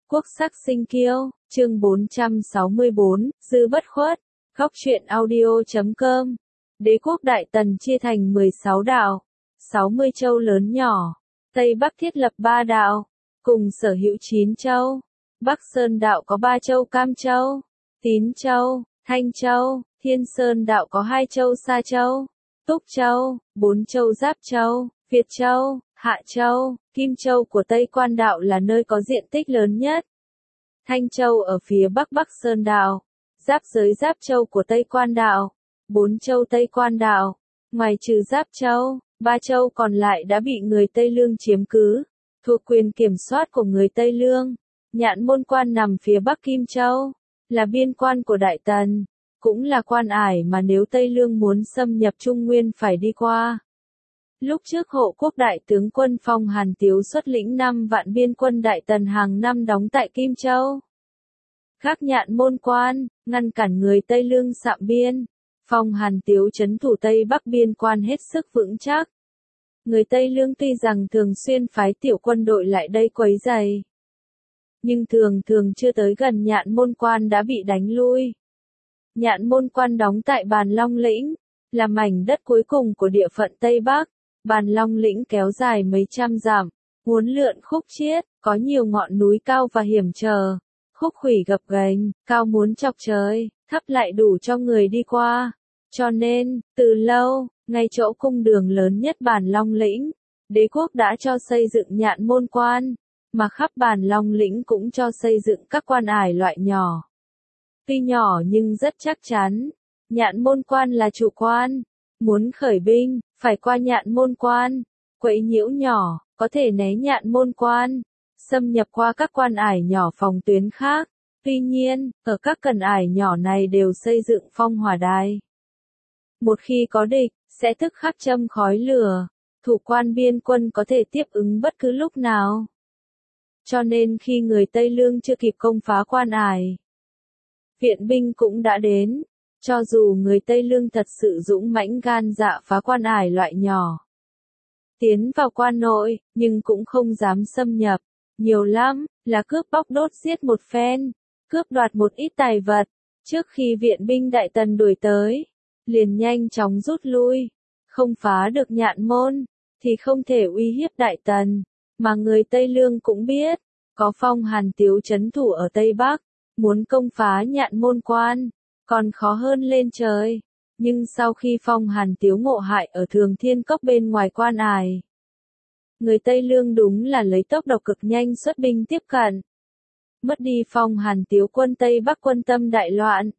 Quốc sắc sinh kiêu, chương 464, Dư Bất Khuất, góc truyện audio.com. Đế quốc Đại Tần chia thành 16 đạo, 60 châu lớn nhỏ, Tây Bắc thiết lập 3 đạo, cùng sở hữu 9 châu. Bắc Sơn đạo có 3 châu Cam Châu, Tín Châu, Thanh Châu, Thiên Sơn đạo có 2 châu Sa Châu, Túc Châu, 4 châu Giáp Châu, Việt Châu, Hạ Châu, Kim Châu của Tây Quan đạo là nơi có diện tích lớn nhất. Thanh Châu ở phía Bắc Bắc Sơn đạo, giáp giới Giáp Châu của Tây Quan đạo, 4 châu Tây Quan đạo. Ngoài trừ Giáp Châu, 3 châu còn lại đã bị người Tây Lương chiếm cứ, thuộc quyền kiểm soát của người Tây Lương. Nhạn Môn Quan nằm phía Bắc Kim Châu, là biên quan của Đại Tần, cũng là quan ải mà nếu Tây Lương muốn xâm nhập Trung Nguyên phải đi qua. Lúc trước Hộ Quốc Đại tướng quân Phong Hàn Tiếu xuất lĩnh 5 vạn biên quân Đại Tần hàng năm đóng tại Kim Châu. Các Nhạn Môn Quan, ngăn cản người Tây Lương sạm biên. Phong Hàn Tiếu trấn thủ Tây Bắc biên quan hết sức vững chắc. Người Tây Lương tuy rằng thường xuyên phái tiểu quân đội lại đây quấy rầy, nhưng thường chưa tới gần Nhạn Môn Quan đã bị đánh lui. Nhạn Môn Quan đóng tại Bàn Long Lĩnh, là mảnh đất cuối cùng của địa phận Tây Bắc. Bàn Long Lĩnh kéo dài mấy trăm dặm, uốn lượn khúc chiết, có nhiều ngọn núi cao và hiểm trở, khúc khuỷu gập ghềnh, cao muốn chọc trời, thấp lại đủ cho người đi qua. Cho nên, từ lâu, ngay chỗ cung đường lớn nhất Bàn Long Lĩnh, đế quốc đã cho xây dựng Nhạn Môn Quan, mà khắp Bàn Long Lĩnh cũng cho xây dựng các quan ải loại nhỏ. Tuy nhỏ nhưng rất chắc chắn, Nhạn Môn Quan là chủ quan, muốn khởi binh, phải qua Nhạn Môn Quan, quấy nhiễu nhỏ, có thể né Nhạn Môn Quan, xâm nhập qua các quan ải nhỏ phòng tuyến khác. Tuy nhiên, ở các cần ải nhỏ này đều xây dựng phong hỏa đài. Một khi có địch, sẽ tức khắc châm khói lửa, thủ quan biên quân có thể tiếp ứng bất cứ lúc nào. Cho nên khi người Tây Lương chưa kịp công phá quan ải, viện binh cũng đã đến. Cho dù người Tây Lương thật sự dũng mãnh gan dạ phá quan ải loại nhỏ, tiến vào quan nội, nhưng cũng không dám xâm nhập. Nhiều lắm, là cướp bóc đốt giết một phen, cướp đoạt một ít tài vật. Trước khi viện binh Đại Tần đuổi tới, liền nhanh chóng rút lui. Không phá được Nhạn Môn, thì không thể uy hiếp Đại Tần. Mà người Tây Lương cũng biết, có Phong Hàn Tiếu trấn thủ ở Tây Bắc, muốn công phá Nhạn Môn Quan còn khó hơn lên trời. Nhưng sau khi Phong Hàn Tiếu ngộ hại ở Thường Thiên Cốc bên ngoài quan ải, người Tây Lương đúng là lấy tốc độ cực nhanh xuất binh tiếp cận. Mất đi Phong Hàn Tiếu quân Tây Bắc quân tâm đại loạn,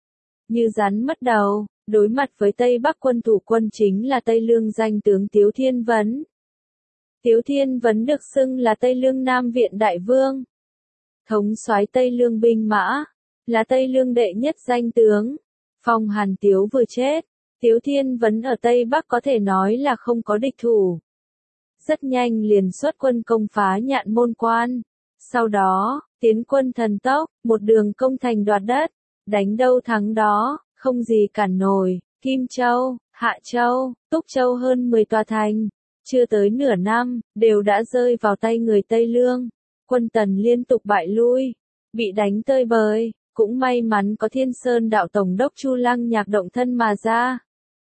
như rắn mất đầu. Đối mặt với Tây Bắc quân thủ quân chính là Tây Lương danh tướng Tiếu Thiên Vấn. Tiếu Thiên Vấn được xưng là Tây Lương Nam Viện Đại Vương, thống soái Tây Lương binh mã, là Tây Lương đệ nhất danh tướng. Phong Hàn Tiếu vừa chết, Tiếu Thiên Vấn ở Tây Bắc có thể nói là không có địch thủ. Rất nhanh liền xuất quân công phá Nhạn Môn Quan. Sau đó, tiến quân thần tốc, một đường công thành đoạt đất, đánh đâu thắng đó, không gì cản nổi. Kim Châu, Hạ Châu, Túc Châu hơn 10 tòa thành, chưa tới nửa năm, đều đã rơi vào tay người Tây Lương. Quân Tần liên tục bại lui, bị đánh tơi bời. Cũng may mắn có Thiên Sơn đạo tổng đốc Chu Lăng Nhạc động thân mà ra,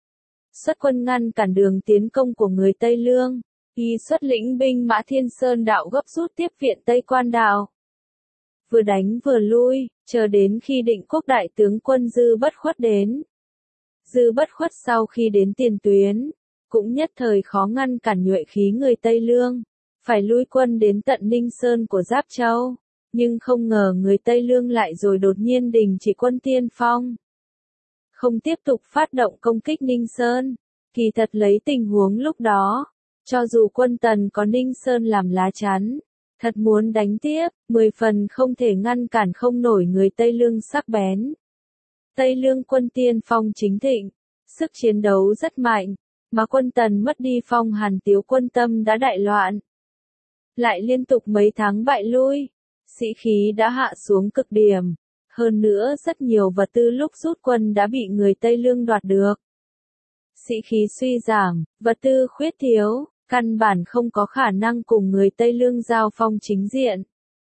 xuất quân ngăn cản đường tiến công của người Tây Lương. Y xuất lĩnh binh mã Thiên Sơn đạo gấp rút tiếp viện Tây Quan đạo, vừa đánh vừa lui, chờ đến khi Định Quốc đại tướng quân Dư Bất Khuất đến. Dư Bất Khuất sau khi đến tiền tuyến, cũng nhất thời khó ngăn cản nhuệ khí người Tây Lương, phải lui quân đến tận Ninh Sơn của Giáp Châu. Nhưng không ngờ người Tây Lương lại rồi đột nhiên đình chỉ quân tiên phong, không tiếp tục phát động công kích Ninh Sơn. Kỳ thật lấy tình huống lúc đó, cho dù quân Tần có Ninh Sơn làm lá chắn, thật muốn đánh tiếp, 10 phần không thể ngăn cản không nổi người Tây Lương sắc bén. Tây Lương quân tiên phong chính thịnh, sức chiến đấu rất mạnh, mà quân Tần mất đi Phong Hàn Tiếu quân tâm đã đại loạn, lại liên tục mấy tháng bại lui. Sĩ khí đã hạ xuống cực điểm, hơn nữa rất nhiều vật tư lúc rút quân đã bị người Tây Lương đoạt được. Sĩ khí suy giảm, vật tư khuyết thiếu, căn bản không có khả năng cùng người Tây Lương giao phong chính diện.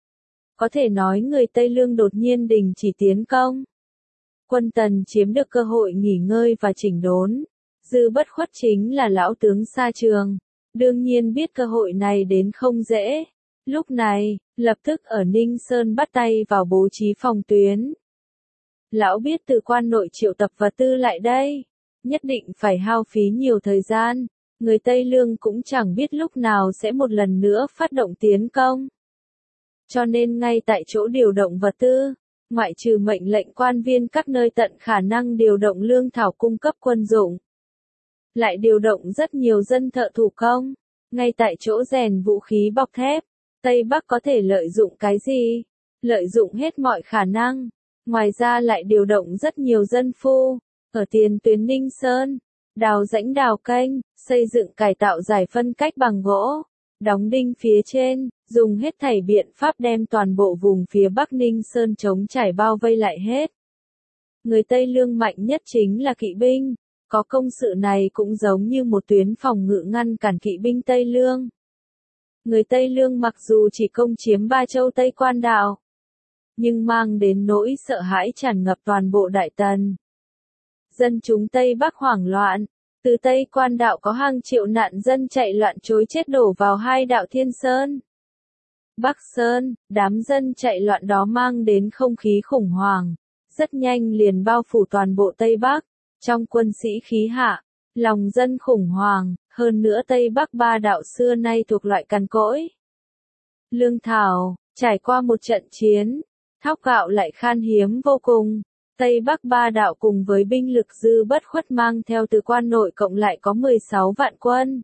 có thể nói người Tây Lương đột nhiên đình chỉ tiến công. Quân Tần chiếm được cơ hội nghỉ ngơi và chỉnh đốn. Dư Bất Khuất chính là lão tướng xa trường, đương nhiên biết cơ hội này đến không dễ. Lúc này, lập tức ở Ninh Sơn bắt tay vào bố trí phòng tuyến. Lão biết từ quan nội triệu tập vật tư lại đây, nhất định phải hao phí nhiều thời gian, người Tây Lương cũng chẳng biết lúc nào sẽ một lần nữa phát động tiến công. Cho nên ngay tại chỗ điều động vật tư, ngoại trừ mệnh lệnh quan viên các nơi tận khả năng điều động lương thảo cung cấp quân dụng. Lại điều động rất nhiều dân thợ thủ công, ngay tại chỗ rèn vũ khí bọc thép. Tây Bắc có thể lợi dụng cái gì? Lợi dụng hết mọi khả năng. Ngoài ra lại điều động rất nhiều dân phu, ở tiền tuyến Ninh Sơn, đào rãnh đào kênh, xây dựng cải tạo giải phân cách bằng gỗ, đóng đinh phía trên, dùng hết thảy biện pháp đem toàn bộ vùng phía Bắc Ninh Sơn chống trải bao vây lại hết. Người Tây Lương mạnh nhất chính là kỵ binh, có công sự này cũng giống như một tuyến phòng ngự ngăn cản kỵ binh Tây Lương. Người Tây Lương mặc dù chỉ công chiếm 3 châu Tây Quan Đạo, nhưng mang đến nỗi sợ hãi tràn ngập toàn bộ Đại Tần. Dân chúng Tây Bắc hoảng loạn, từ Tây Quan Đạo có hàng triệu nạn dân chạy loạn trối chết đổ vào hai đạo Thiên Sơn, Bắc Sơn, đám dân chạy loạn đó mang đến không khí khủng hoảng, rất nhanh liền bao phủ toàn bộ Tây Bắc, trong quân sĩ khí hạ, lòng dân khủng hoảng, hơn nữa Tây Bắc ba đạo xưa nay thuộc loại cằn cỗi. Lương thảo, trải qua một trận chiến, thóc gạo lại khan hiếm vô cùng. Tây Bắc ba đạo cùng với binh lực Dư Bất Khuất mang theo từ quan nội cộng lại có 16 vạn quân.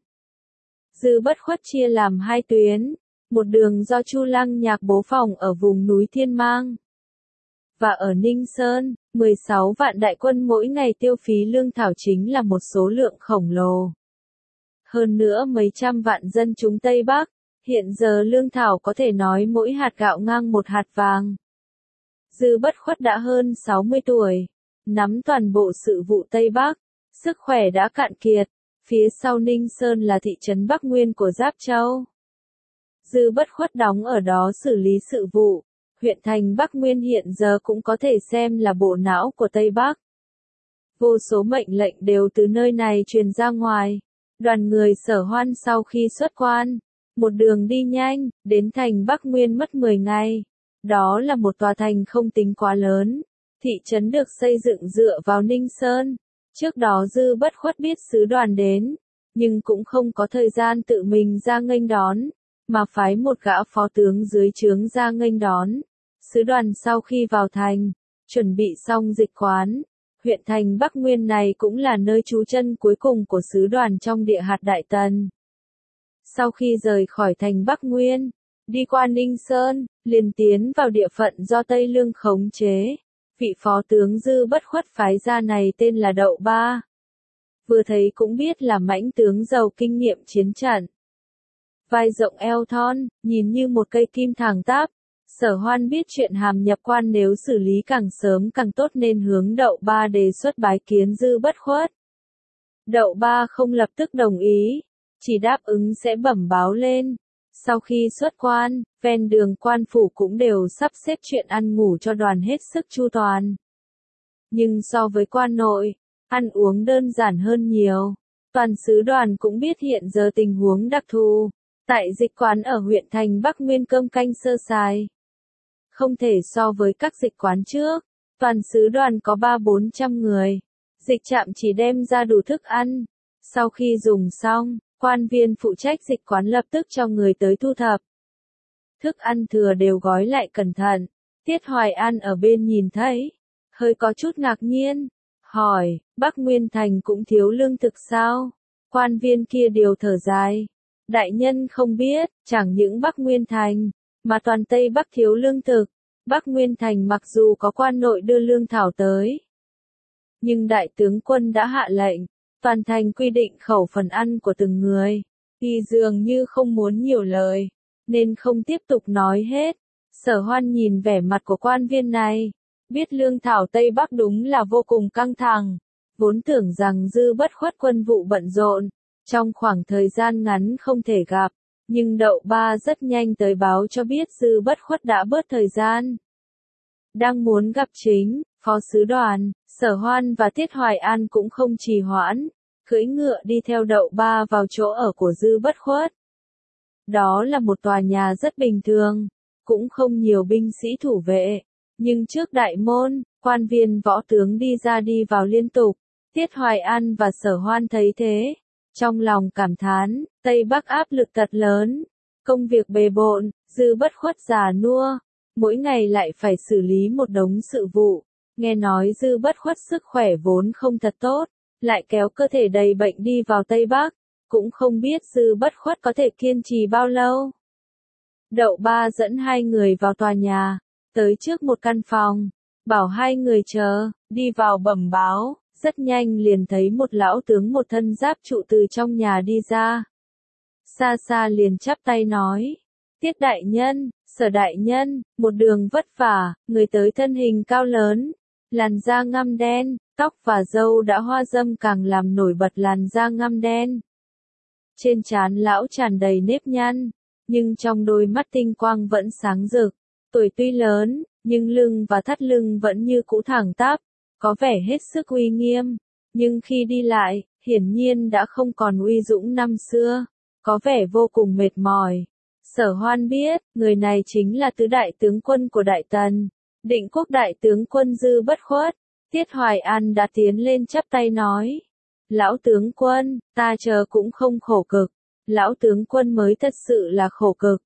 Dư Bất Khuất chia làm hai tuyến, một đường do Chu Lăng Nhạc bố phòng ở vùng núi Thiên Mang. Và ở Ninh Sơn, 16 vạn đại quân mỗi ngày tiêu phí lương thảo chính là một số lượng khổng lồ. Hơn nữa mấy trăm vạn dân chúng Tây Bắc, hiện giờ lương thảo có thể nói mỗi hạt gạo ngang một hạt vàng. Dư Bất Khuất đã hơn 60 tuổi, nắm toàn bộ sự vụ Tây Bắc, sức khỏe đã cạn kiệt, phía sau Ninh Sơn là thị trấn Bắc Nguyên của Giáp Châu. Dư Bất Khuất đóng ở đó xử lý sự vụ, huyện thành Bắc Nguyên hiện giờ cũng có thể xem là bộ não của Tây Bắc. Vô số mệnh lệnh đều từ nơi này truyền ra ngoài, đoàn người Sở Hoan sau khi xuất quan, một đường đi nhanh, đến thành Bắc Nguyên mất 10 ngày. Đó là một tòa thành không tính quá lớn, thị trấn được xây dựng dựa vào Ninh Sơn. Trước đó Dư Bất Khuất biết sứ đoàn đến, nhưng cũng không có thời gian tự mình ra nghênh đón, mà phái một gã phó tướng dưới trướng ra nghênh đón. Sứ đoàn sau khi vào thành, chuẩn bị xong dịch quán, huyện thành Bắc Nguyên này cũng là nơi trú chân cuối cùng của sứ đoàn trong địa hạt Đại Tần. Sau khi rời khỏi thành Bắc Nguyên, đi qua Ninh Sơn, liền tiến vào địa phận do Tây Lương khống chế. Vị phó tướng Dư Bất Khuất phái ra này tên là Đậu Ba. Vừa thấy cũng biết là mãnh tướng giàu kinh nghiệm chiến trận. Vai rộng eo thon, nhìn như một cây kim thẳng tắp. Sở Hoan biết chuyện hàm nhập quan nếu xử lý càng sớm càng tốt nên hướng Đậu Ba đề xuất bái kiến Dư Bất Khuất. Đậu Ba không lập tức đồng ý, chỉ đáp ứng sẽ bẩm báo lên. Sau khi xuất quan, ven đường quan phủ cũng đều sắp xếp chuyện ăn ngủ cho đoàn hết sức chu toàn. Nhưng so với quan nội, ăn uống đơn giản hơn nhiều. Toàn sứ đoàn cũng biết hiện giờ tình huống đặc thù. Tại dịch quán ở huyện thành Bắc Nguyên cơm canh sơ sài. Không thể so với các dịch quán trước. Toàn sứ đoàn có 300-400 người. Dịch trạm chỉ đem ra đủ thức ăn. Sau khi dùng xong, quan viên phụ trách dịch quán lập tức cho người tới thu thập. Thức ăn thừa đều gói lại cẩn thận. Tiết Hoài An ở bên nhìn thấy, hơi có chút ngạc nhiên, hỏi, Bắc Nguyên Thành cũng thiếu lương thực sao? Quan viên kia đều thở dài. Đại nhân không biết, chẳng những Bắc Nguyên Thành, mà toàn Tây Bắc thiếu lương thực. Bắc Nguyên Thành mặc dù có quan nội đưa lương thảo tới, nhưng đại tướng quân đã hạ lệnh, toàn thành quy định khẩu phần ăn của từng người, thì dường như không muốn nhiều lời, nên không tiếp tục nói hết. Sở Hoan nhìn vẻ mặt của quan viên này, biết lương thảo Tây Bắc đúng là vô cùng căng thẳng, vốn tưởng rằng Dư Bất Khuất quân vụ bận rộn, trong khoảng thời gian ngắn không thể gặp, Nhưng Đậu Ba rất nhanh tới báo cho biết Dư Bất Khuất đã bớt thời gian. Đang muốn gặp chính, phó sứ đoàn, Sở Hoan và Tiết Hoài An cũng không trì hoãn, cưỡi ngựa đi theo Đậu Ba vào chỗ ở của Dư Bất Khuất. Đó là một tòa nhà rất bình thường, cũng không nhiều binh sĩ thủ vệ, nhưng trước đại môn, quan viên võ tướng đi ra đi vào liên tục. Tiết Hoài An và Sở Hoan thấy thế, trong lòng cảm thán, Tây Bắc áp lực thật lớn, công việc bề bộn, Dư Bất Khuất già nua, mỗi ngày lại phải xử lý một đống sự vụ, nghe nói Dư Bất Khuất sức khỏe vốn không thật tốt, lại kéo cơ thể đầy bệnh đi vào Tây Bắc, cũng không biết Dư Bất Khuất có thể kiên trì bao lâu. Đậu Ba dẫn hai người vào tòa nhà, tới trước một căn phòng, bảo hai người chờ, đi vào bẩm báo, rất nhanh liền thấy một lão tướng một thân giáp trụ từ trong nhà đi ra. Xa xa liền chắp tay nói, Tiết đại nhân, Sở đại nhân, một đường vất vả, người tới thân hình cao lớn, làn da ngăm đen, tóc và râu đã hoa râm càng làm nổi bật làn da ngăm đen. Trên trán lão tràn đầy nếp nhăn, nhưng trong đôi mắt tinh quang vẫn sáng rực. Tuổi tuy lớn, nhưng lưng và thắt lưng vẫn như cũ thẳng tắp, có vẻ hết sức uy nghiêm. Nhưng khi đi lại, hiển nhiên đã không còn uy dũng năm xưa, có vẻ vô cùng mệt mỏi. Sở Hoan biết, người này chính là tứ đại tướng quân của Đại Tần, Định Quốc đại tướng quân Dư Bất Khuất. Tiết Hoài An đã tiến lên chắp tay nói, lão tướng quân, ta chờ cũng không khổ cực, lão tướng quân mới thật sự là khổ cực,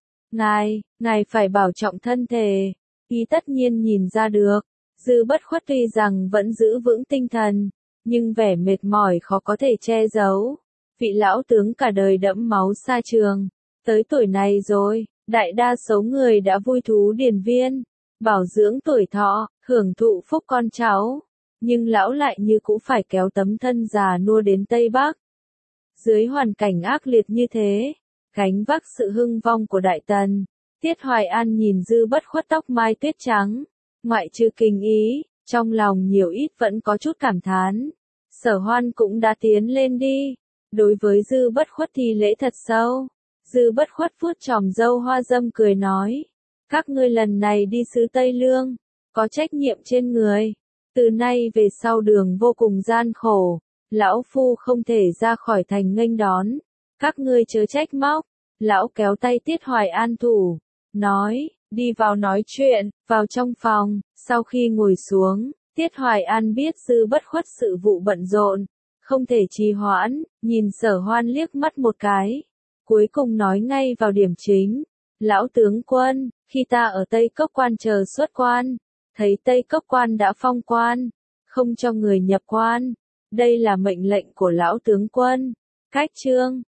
ngài phải bảo trọng thân thể, y tất nhiên nhìn ra được. Dư Bất Khuất tuy rằng vẫn giữ vững tinh thần, nhưng vẻ mệt mỏi khó có thể che giấu. Vị lão tướng cả đời đẫm máu xa trường, tới tuổi này rồi, đại đa số người đã vui thú điền viên, bảo dưỡng tuổi thọ, hưởng thụ phúc con cháu, nhưng lão lại như cũ phải kéo tấm thân già nua đến Tây Bắc. Dưới hoàn cảnh ác liệt như thế, gánh vác sự hưng vong của Đại Tần, Tiết Hoài An nhìn Dư Bất Khuất tóc mai tuyết trắng, ngoại trừ kinh ý, trong lòng nhiều ít vẫn có chút cảm thán. Sở Hoan cũng đã tiến lên đi, đối với Dư Bất Khuất thì lễ thật sâu. Dư Bất Khuất vuốt chòm râu hoa râm cười nói, các ngươi lần này đi xứ Tây Lương, có trách nhiệm trên người, từ nay về sau đường vô cùng gian khổ, lão phu không thể ra khỏi thành nghênh đón, các ngươi chớ trách móc. Lão kéo tay Tiết Hoài An thủ, nói, đi vào nói chuyện, vào trong phòng. Sau khi ngồi xuống, Tiết Hoài An biết Dư Bất Khuất sự vụ bận rộn, không thể trì hoãn, nhìn Sở Hoan liếc mắt một cái, cuối cùng nói ngay vào điểm chính, lão tướng quân, khi ta ở Tây Cốc Quan chờ xuất quan, thấy Tây Cốc Quan đã phong quan, không cho người nhập quan, đây là mệnh lệnh của lão tướng quân. Cách chương